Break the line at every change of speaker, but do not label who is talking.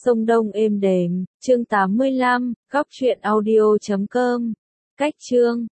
sông Đông êm đềm, chương 85, góc truyện audio.com. Cách chương